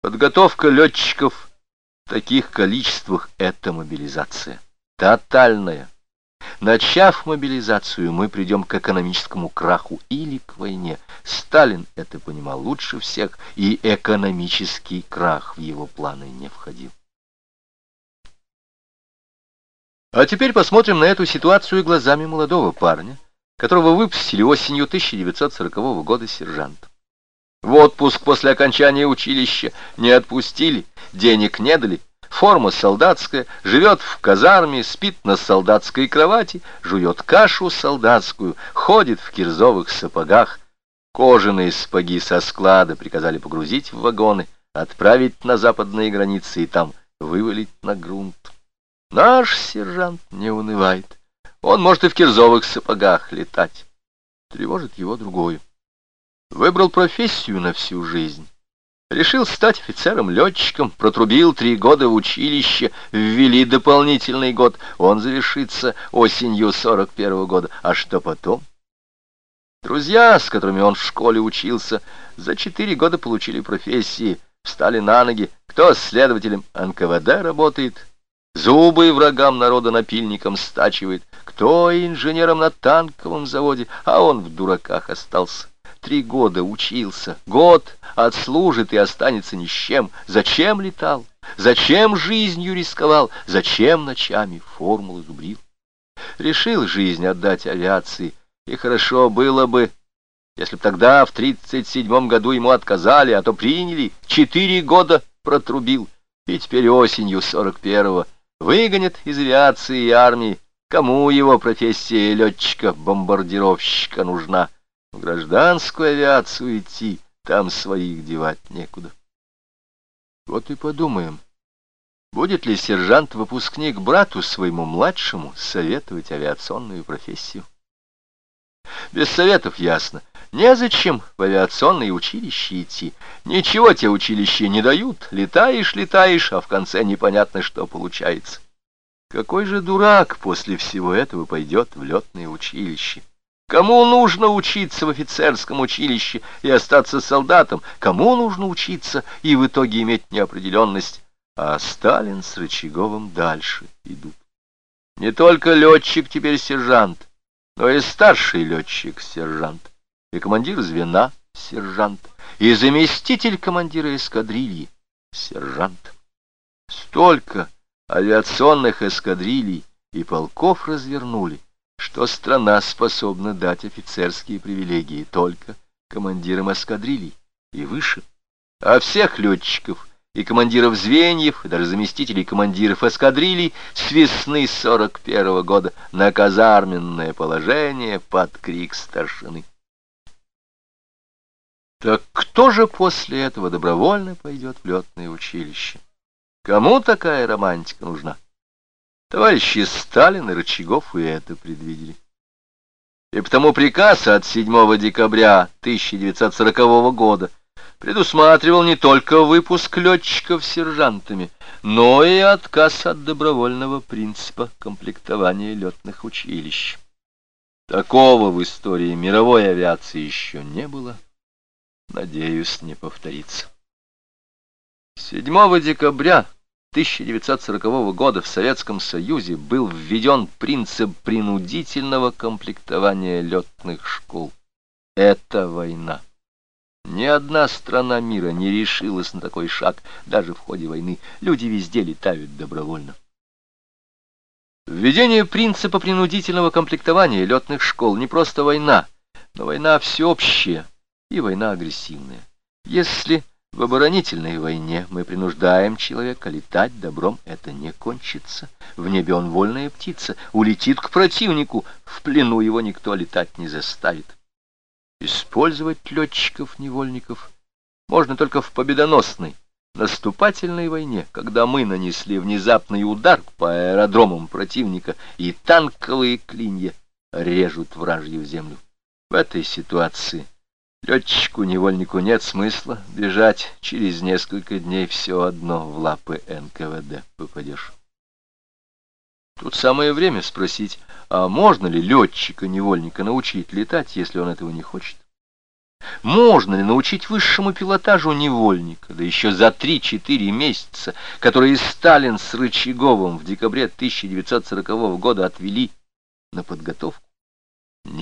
Подготовка летчиков в таких количествах — это мобилизация. Тотальная. Начав мобилизацию, мы придем к экономическому краху или к войне. Сталин это понимал лучше всех, и экономический крах в его планы не входил. А теперь посмотрим на эту ситуацию глазами молодого парня, которого выпустили осенью 1940 года сержантом. В отпуск после окончания училища не отпустили, денег не дали, форма солдатская, живет в казарме, спит на солдатской кровати, жует кашу солдатскую, ходит в кирзовых сапогах. Кожаные сапоги со склада приказали погрузить в вагоны, отправить на западные границы и там вывалить на грунт. Наш сержант не унывает. Он может и в кирзовых сапогах летать. Тревожит его другое. Выбрал профессию на всю жизнь. Решил стать офицером-летчиком, протрубил 3 года в училище, ввели дополнительный год. Он завершится осенью 41-го года. А что потом? Друзья, с которыми он в школе учился, за 4 года получили профессии, встали на ноги. Кто следователем НКВД работает, зубы врагам народа напильником стачивает, кто инженером на танковом заводе, а он в дураках остался. 3 года учился, год отслужит и останется ни с чем. Зачем летал? Зачем жизнью рисковал? Зачем ночами формулы зубрил? Решил жизнь отдать авиации, и хорошо было бы, если б тогда в 37-м году ему отказали, а то приняли. 4 года протрубил, и теперь осенью 41-го выгонят из авиации и армии. Кому его профессия летчика-бомбардировщика нужна? В гражданскую авиацию идти, там своих девать некуда. Вот и подумаем, будет ли сержант-выпускник брату своему младшему советовать авиационную профессию. Без советов ясно, незачем в авиационное училище идти. Ничего те училища не дают, летаешь, а в конце непонятно, что получается. Какой же дурак после всего этого пойдет в летное училище? Кому нужно учиться в офицерском училище и остаться солдатом? Кому нужно учиться и в итоге иметь неопределенность? А Сталин с Рычаговым дальше идут. Не только летчик теперь сержант, но и старший летчик-сержант, и командир звена сержант, и заместитель командира эскадрильи сержант. Столько авиационных эскадрилий и полков развернули, что страна способна дать офицерские привилегии только командирам эскадрилий и выше, а всех летчиков и командиров звеньев, и даже заместителей командиров эскадрилий с весны 41-го года на казарменное положение под крик старшины. Так кто же после этого добровольно пойдет в летное училище? Кому такая романтика нужна? Товарищи Сталин и Рычагов и это предвидели. И потому приказ от 7 декабря 1940 года предусматривал не только выпуск летчиков сержантами, но и отказ от добровольного принципа комплектования летных училищ. Такого в истории мировой авиации еще не было. Надеюсь, не повторится. 7 декабря 1940 года в Советском Союзе был введен принцип принудительного комплектования летных школ. Это война. Ни одна страна мира не решилась на такой шаг, даже в ходе войны. Люди везде летают добровольно. Введение принципа принудительного комплектования летных школ не просто война, но война всеобщая и война агрессивная. Если в оборонительной войне мы принуждаем человека летать, добром это не кончится. В небе он вольная птица, улетит к противнику, в плену его никто летать не заставит. Использовать летчиков-невольников можно только в победоносной, наступательной войне, когда мы нанесли внезапный удар по аэродромам противника, и танковые клинья режут вражью землю. В этой ситуации летчику-невольнику нет смысла бежать, через несколько дней все одно в лапы НКВД попадешь. Тут самое время спросить, а можно ли летчика-невольника научить летать, если он этого не хочет? Можно ли научить высшему пилотажу невольника, да еще за 3-4 месяца, которые Сталин с Рычаговым в декабре 1940 года отвели на подготовку?